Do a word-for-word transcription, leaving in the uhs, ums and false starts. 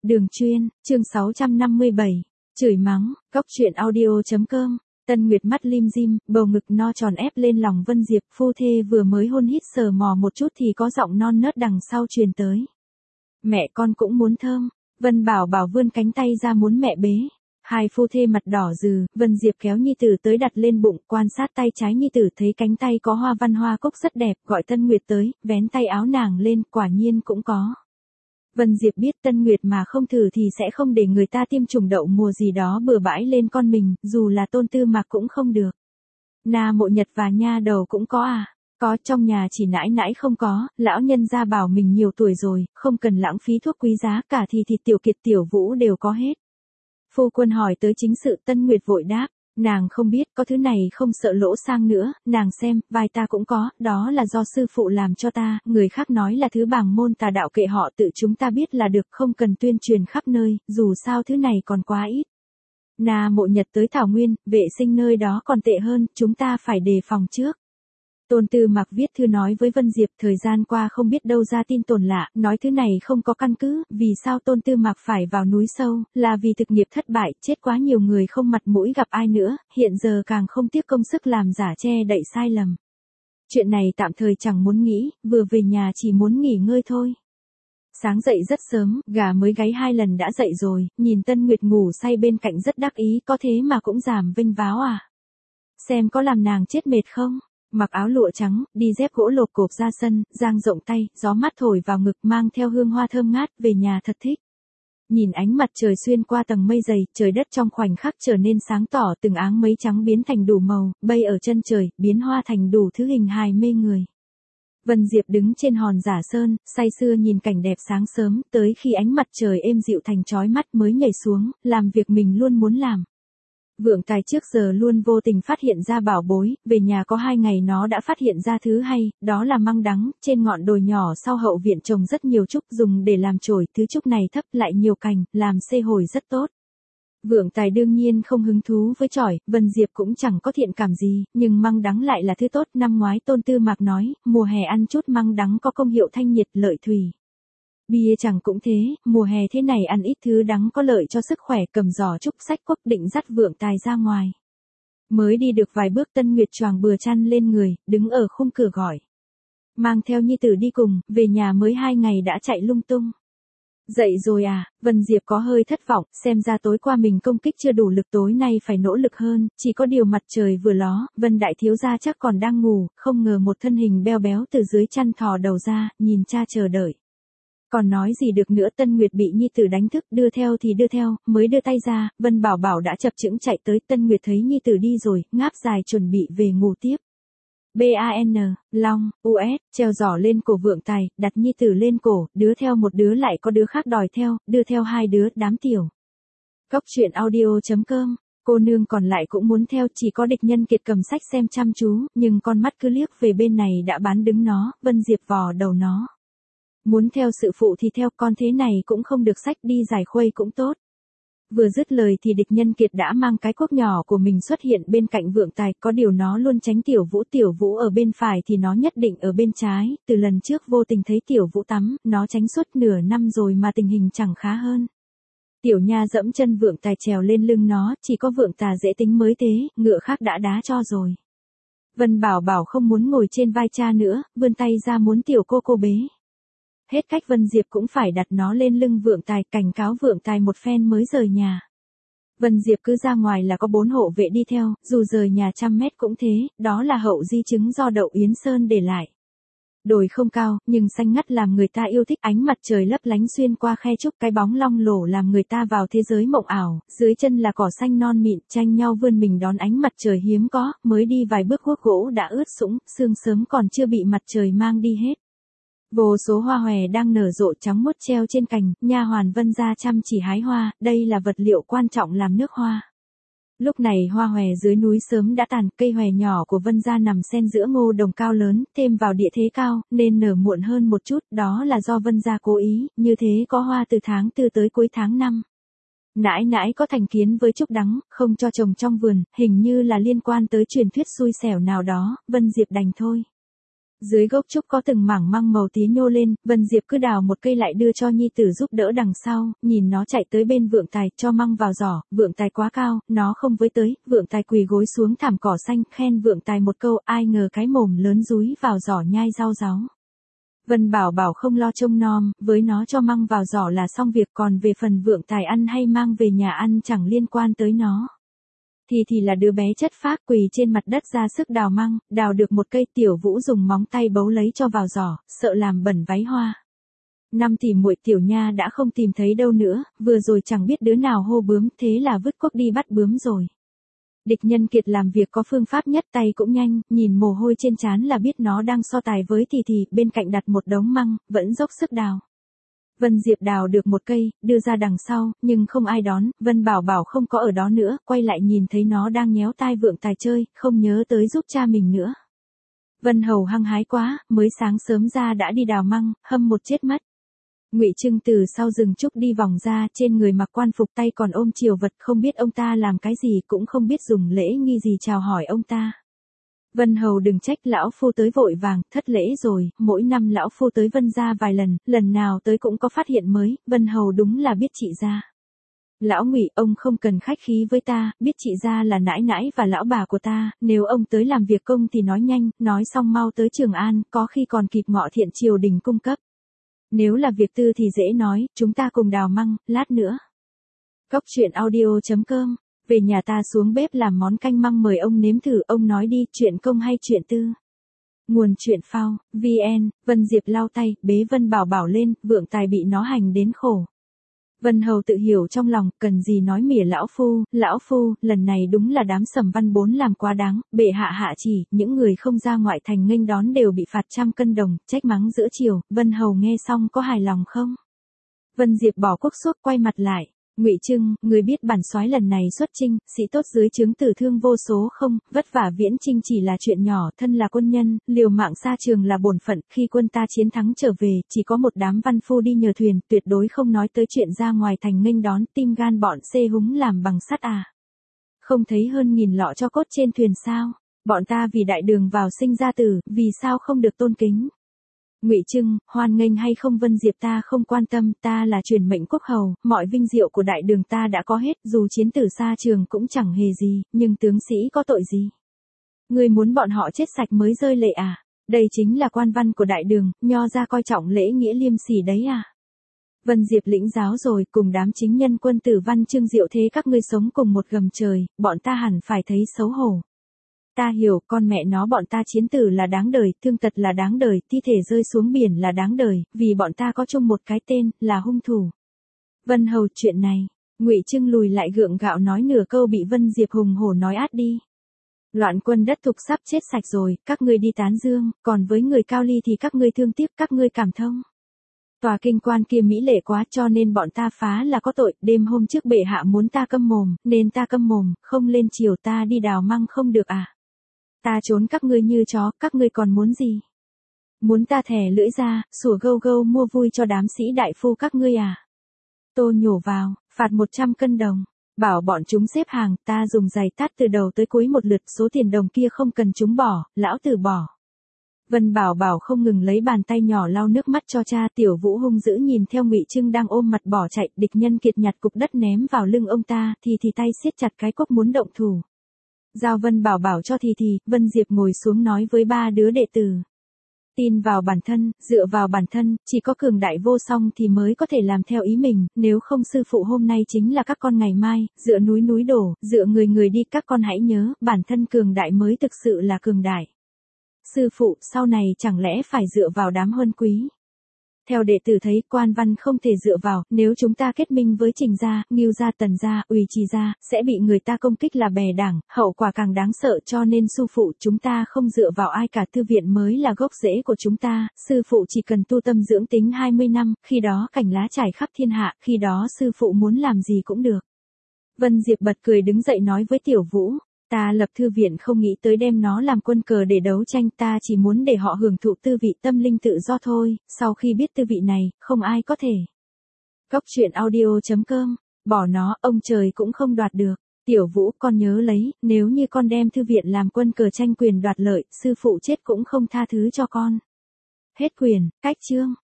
Đường chuyên, chương sáu trăm năm mươi bảy, chửi mắng, góc truyện audio.com, Tân Nguyệt mắt lim dim, bầu ngực no tròn ép lên lòng Vân Diệp, phu thê vừa mới hôn hít sờ mò một chút thì có giọng non nớt đằng sau truyền tới. Mẹ con cũng muốn thơm, Vân Bảo Bảo vươn cánh tay ra muốn mẹ bế. Hai phu thê mặt đỏ rừ, Vân Diệp kéo nhi tử tới đặt lên bụng, quan sát tay trái nhi tử thấy cánh tay có hoa văn hoa cúc rất đẹp, gọi Tân Nguyệt tới, vén tay áo nàng lên, quả nhiên cũng có. Vân Diệp biết Tân Nguyệt mà không thử thì sẽ không để người ta tiêm trùng đậu mùa gì đó bừa bãi lên con mình, dù là Tôn Tư Mạc cũng không được. Na Mộ Nhật và nha đầu cũng có à? Có, trong nhà chỉ nãi nãi không có, lão nhân gia bảo mình nhiều tuổi rồi, không cần lãng phí thuốc quý giá, cả thì thịt Tiểu Kiệt Tiểu Vũ đều có hết. Phu quân hỏi tới chính sự, Tân Nguyệt vội đáp, nàng không biết, có thứ này không sợ lỗ sang nữa, nàng xem, vai ta cũng có, đó là do sư phụ làm cho ta, người khác nói là thứ bảng môn tà đạo kệ họ, tự chúng ta biết là được, không cần tuyên truyền khắp nơi, dù sao thứ này còn quá ít. Na Mộ Nhật tới Thảo Nguyên, vệ sinh nơi đó còn tệ hơn, chúng ta phải đề phòng trước. Tôn Tư Mạc viết thư nói với Vân Diệp, thời gian qua không biết đâu ra tin tồn lạ, nói thứ này không có căn cứ, vì sao Tôn Tư Mạc phải vào núi sâu, là vì thực nghiệp thất bại, chết quá nhiều người không mặt mũi gặp ai nữa, hiện giờ càng không tiếc công sức làm giả che đậy sai lầm. Chuyện này tạm thời chẳng muốn nghĩ, vừa về nhà chỉ muốn nghỉ ngơi thôi. Sáng dậy rất sớm, gà mới gáy hai lần đã dậy rồi, nhìn Tân Nguyệt ngủ say bên cạnh rất đắc ý, có thế mà cũng giảm vênh váo à. Xem có làm nàng chết mệt không? Mặc áo lụa trắng, đi dép gỗ lộp cộp ra sân, dang rộng tay, gió mát thổi vào ngực mang theo hương hoa thơm ngát, về nhà thật thích. Nhìn ánh mặt trời xuyên qua tầng mây dày, trời đất trong khoảnh khắc trở nên sáng tỏ, từng áng mây trắng biến thành đủ màu, bay ở chân trời, biến hoa thành đủ thứ hình hài mê người. Vân Diệp đứng trên hòn Giả Sơn, say sưa nhìn cảnh đẹp sáng sớm, tới khi ánh mặt trời êm dịu thành chói mắt mới nhảy xuống, làm việc mình luôn muốn làm. Vượng Tài trước giờ luôn vô tình phát hiện ra bảo bối, về nhà có hai ngày nó đã phát hiện ra thứ hay, đó là măng đắng, trên ngọn đồi nhỏ sau hậu viện trồng rất nhiều trúc dùng để làm chổi, thứ trúc này thấp lại nhiều cành, làm xê hồi rất tốt. Vượng Tài đương nhiên không hứng thú với chổi, Vân Diệp cũng chẳng có thiện cảm gì, nhưng măng đắng lại là thứ tốt, năm ngoái Tôn Tư Mạc nói, mùa hè ăn chút măng đắng có công hiệu thanh nhiệt lợi thủy. Bia chẳng cũng thế, mùa hè thế này ăn ít thứ đắng có lợi cho sức khỏe, cầm giỏ trúc sách quốc định dắt Vượng Tài ra ngoài. Mới đi được vài bước Tân Nguyệt choàng bừa chăn lên người, đứng ở khung cửa gọi. Mang theo nhi tử đi cùng, về nhà mới hai ngày đã chạy lung tung. Dậy rồi à, Vân Diệp có hơi thất vọng, xem ra tối qua mình công kích chưa đủ lực, tối nay phải nỗ lực hơn, chỉ có điều mặt trời vừa ló, Vân Đại Thiếu gia chắc còn đang ngủ, không ngờ một thân hình beo béo từ dưới chăn thò đầu ra, nhìn cha chờ đợi. Còn nói gì được nữa, Tân Nguyệt bị nhi tử đánh thức, đưa theo thì đưa theo, mới đưa tay ra, Vân Bảo Bảo đã chập chững chạy tới, Tân Nguyệt thấy nhi tử đi rồi, ngáp dài chuẩn bị về ngủ tiếp. ban, Long, us, treo giỏ lên cổ Vượng Tài, đặt nhi tử lên cổ, đứa theo một đứa lại có đứa khác đòi theo, đưa theo hai đứa, đám tiểu. Góc truyện audio.com, cô nương còn lại cũng muốn theo, chỉ có Địch Nhân Kiệt cầm sách xem chăm chú, nhưng con mắt cứ liếc về bên này đã bán đứng nó, Vân Diệp vò đầu nó. Muốn theo sự phụ thì theo, con thế này cũng không được, sách đi giải khuây cũng tốt. Vừa dứt lời thì Địch Nhân Kiệt đã mang cái cuốc nhỏ của mình xuất hiện bên cạnh Vượng Tài, có điều nó luôn tránh Tiểu Vũ, Tiểu Vũ ở bên phải thì nó nhất định ở bên trái, từ lần trước vô tình thấy Tiểu Vũ tắm, nó tránh suốt nửa năm rồi mà tình hình chẳng khá hơn. Tiểu Nha dẫm chân Vượng Tài trèo lên lưng nó, chỉ có Vượng Tài dễ tính mới thế, ngựa khác đã đá cho rồi. Vân Bảo Bảo không muốn ngồi trên vai cha nữa, vươn tay ra muốn tiểu cô cô bế. Hết cách Vân Diệp cũng phải đặt nó lên lưng Vượng Tài, cảnh cáo Vượng Tài một phen mới rời nhà. Vân Diệp cứ ra ngoài là có bốn hộ vệ đi theo, dù rời nhà trăm mét cũng thế, đó là hậu di chứng do Đậu Yến Sơn để lại. Đồi không cao, nhưng xanh ngắt làm người ta yêu thích, ánh mặt trời lấp lánh xuyên qua khe trúc, cái bóng long lổ làm người ta vào thế giới mộng ảo, dưới chân là cỏ xanh non mịn, tranh nhau vươn mình đón ánh mặt trời hiếm có, mới đi vài bước guốc gỗ đã ướt sũng, sương sớm còn chưa bị mặt trời mang đi hết. Vô số hoa hòe đang nở rộ trắng muốt treo trên cành, nha hoàn Vân gia chăm chỉ hái hoa, đây là vật liệu quan trọng làm nước hoa. Lúc này hoa hòe dưới núi sớm đã tàn, cây hòe nhỏ của Vân gia nằm xen giữa ngô đồng cao lớn, thêm vào địa thế cao, nên nở muộn hơn một chút, đó là do Vân gia cố ý, như thế có hoa từ tháng tư tới cuối tháng năm. Nãi nãi có thành kiến với trúc đắng, không cho trồng trong vườn, hình như là liên quan tới truyền thuyết xui xẻo nào đó, Vân Diệp đành thôi. Dưới gốc trúc có từng mảng măng màu tía nhô lên, Vân Diệp cứ đào một cây lại đưa cho nhi tử giúp đỡ đằng sau, nhìn nó chạy tới bên vượng tài, cho măng vào giỏ, vượng tài quá cao, nó không với tới, vượng tài quỳ gối xuống thảm cỏ xanh, khen vượng tài một câu, ai ngờ cái mồm lớn dúi vào giỏ nhai rau ráu. Vân Bảo Bảo không lo trông nom, với nó cho măng vào giỏ là xong việc, còn về phần vượng tài ăn hay mang về nhà ăn chẳng liên quan tới nó. Thì thì là đứa bé chất phác quỳ trên mặt đất ra sức đào măng, đào được một cây, Tiểu Vũ dùng móng tay bấu lấy cho vào giỏ, sợ làm bẩn váy hoa. Năm tỷ muội Tiểu Nha đã không tìm thấy đâu nữa, vừa rồi chẳng biết đứa nào hô bướm, thế là vứt cuốc đi bắt bướm rồi. Địch Nhân Kiệt làm việc có phương pháp nhất, tay cũng nhanh, nhìn mồ hôi trên trán là biết nó đang so tài với Thì Thì, bên cạnh đặt một đống măng, vẫn dốc sức đào. Vân Diệp đào được một cây, đưa ra đằng sau, nhưng không ai đón, Vân Bảo Bảo không có ở đó nữa, quay lại nhìn thấy nó đang nhéo tai vượng tài chơi, không nhớ tới giúp cha mình nữa. Vân Hầu hăng hái quá, mới sáng sớm ra đã đi đào măng, hâm một chết mất. Ngụy Trưng từ sau rừng trúc đi vòng ra, trên người mặc quan phục, tay còn ôm triều vật, không biết ông ta làm cái gì, cũng không biết dùng lễ nghi gì chào hỏi ông ta. Vân Hầu đừng trách, lão phu tới vội vàng, thất lễ rồi, mỗi năm lão phu tới Vân gia vài lần, lần nào tới cũng có phát hiện mới, Vân Hầu đúng là biết trị gia. Lão Ngụy, ông không cần khách khí với ta, biết trị gia là nãi nãi và lão bà của ta, nếu ông tới làm việc công thì nói nhanh, nói xong mau tới Trường An, có khi còn kịp ngọ thiện triều đình cung cấp. Nếu là việc tư thì dễ nói, chúng ta cùng đào măng, lát nữa. Cốc truyện audio chấm com. Về nhà ta xuống bếp làm món canh măng mời ông nếm thử, ông nói đi, chuyện công hay chuyện tư. Nguồn truyện phao, vn, Vân Diệp lau tay, bế Vân Bảo Bảo lên, vượng tài bị nó hành đến khổ. Vân Hầu tự hiểu trong lòng, cần gì nói mỉa lão phu, lão phu, lần này đúng là đám Sầm Văn Bốn làm quá đáng, bệ hạ hạ chỉ, những người không ra ngoại thành nghênh đón đều bị phạt trăm cân đồng, trách mắng giữa chiều, Vân Hầu nghe xong có hài lòng không? Vân Diệp bỏ cuốc xuốc quay mặt lại. Ngụy Trưng, người biết bản soái lần này xuất chinh, sĩ tốt dưới trướng tử thương vô số không, vất vả viễn chinh chỉ là chuyện nhỏ, thân là quân nhân, liều mạng xa trường là bổn phận, khi quân ta chiến thắng trở về, chỉ có một đám văn phu đi nhờ thuyền, tuyệt đối không nói tới chuyện ra ngoài thành nghênh đón, tim gan bọn xê húng làm bằng sắt à. Không thấy hơn nghìn lọ cho cốt trên thuyền sao, bọn ta vì đại đường vào sinh ra tử, vì sao không được tôn kính. Ngụy Trưng, hoan nghênh hay không Vân Diệp ta không quan tâm, ta là truyền mệnh quốc hầu, mọi vinh diệu của đại đường ta đã có hết, dù chiến tử xa trường cũng chẳng hề gì, nhưng tướng sĩ có tội gì? Ngươi muốn bọn họ chết sạch mới rơi lệ à? Đây chính là quan văn của đại đường, nho ra coi trọng lễ nghĩa liêm sỉ đấy à? Vân Diệp lĩnh giáo rồi, cùng đám chính nhân quân tử văn chương diệu thế các ngươi sống cùng một gầm trời, bọn ta hẳn phải thấy xấu hổ. Ta hiểu, con mẹ nó bọn ta chiến tử là đáng đời, thương tật là đáng đời, thi thể rơi xuống biển là đáng đời, vì bọn ta có chung một cái tên, là hung thủ. Vân Hầu, chuyện này, Ngụy Trưng lùi lại gượng gạo nói nửa câu bị Vân Diệp hùng hổ nói át đi. Loạn quân đất thục sắp chết sạch rồi, các ngươi đi tán dương, còn với người Cao Ly thì các ngươi thương tiếc, các ngươi cảm thông. Tòa kinh quan kia mỹ lệ quá cho nên bọn ta phá là có tội, đêm hôm trước bệ hạ muốn ta câm mồm, nên ta câm mồm, không lên chiều ta đi đào măng không được à. Ta trốn các ngươi như chó, các ngươi còn muốn gì? Muốn ta thè lưỡi ra, sủa gâu gâu mua vui cho đám sĩ đại phu các ngươi à? Tô nhổ vào, phạt một trăm cân đồng. Bảo bọn chúng xếp hàng, ta dùng giày tát từ đầu tới cuối một lượt, số tiền đồng kia không cần chúng bỏ, lão tử bỏ. Vân Bảo Bảo không ngừng lấy bàn tay nhỏ lau nước mắt cho cha, Tiểu Vũ hung dữ nhìn theo Ngụy Trưng đang ôm mặt bỏ chạy, Địch Nhân Kiệt nhặt cục đất ném vào lưng ông ta, thì thì tay siết chặt cái cốc muốn động thủ. Giao Vân Bảo Bảo cho thì thì, Vân Diệp ngồi xuống nói với ba đứa đệ tử. Tin vào bản thân, dựa vào bản thân, chỉ có cường đại vô song thì mới có thể làm theo ý mình, nếu không sư phụ hôm nay chính là các con ngày mai, dựa núi núi đổ, dựa người người đi, các con hãy nhớ, bản thân cường đại mới thực sự là cường đại. Sư phụ, sau này chẳng lẽ phải dựa vào đám huân quý? Theo đệ tử thấy, quan văn không thể dựa vào, nếu chúng ta kết minh với Trình gia, Ngưu gia, Tần gia, Uy Trì gia, sẽ bị người ta công kích là bè đảng, hậu quả càng đáng sợ, cho nên sư phụ chúng ta không dựa vào ai cả, thư viện mới là gốc rễ của chúng ta, sư phụ chỉ cần tu tâm dưỡng tính hai mươi năm, khi đó cành lá trải khắp thiên hạ, khi đó sư phụ muốn làm gì cũng được. Vân Diệp bật cười đứng dậy nói với Tiểu Vũ. Ta lập thư viện không nghĩ tới đem nó làm quân cờ để đấu tranh, ta chỉ muốn để họ hưởng thụ tư vị tâm linh tự do thôi, sau khi biết tư vị này, không ai có thể. Cốc truyện audio chấm com, bỏ nó, ông trời cũng không đoạt được. Tiểu Vũ, con nhớ lấy, nếu như con đem thư viện làm quân cờ tranh quyền đoạt lợi, sư phụ chết cũng không tha thứ cho con. Hết quyền, cách chương.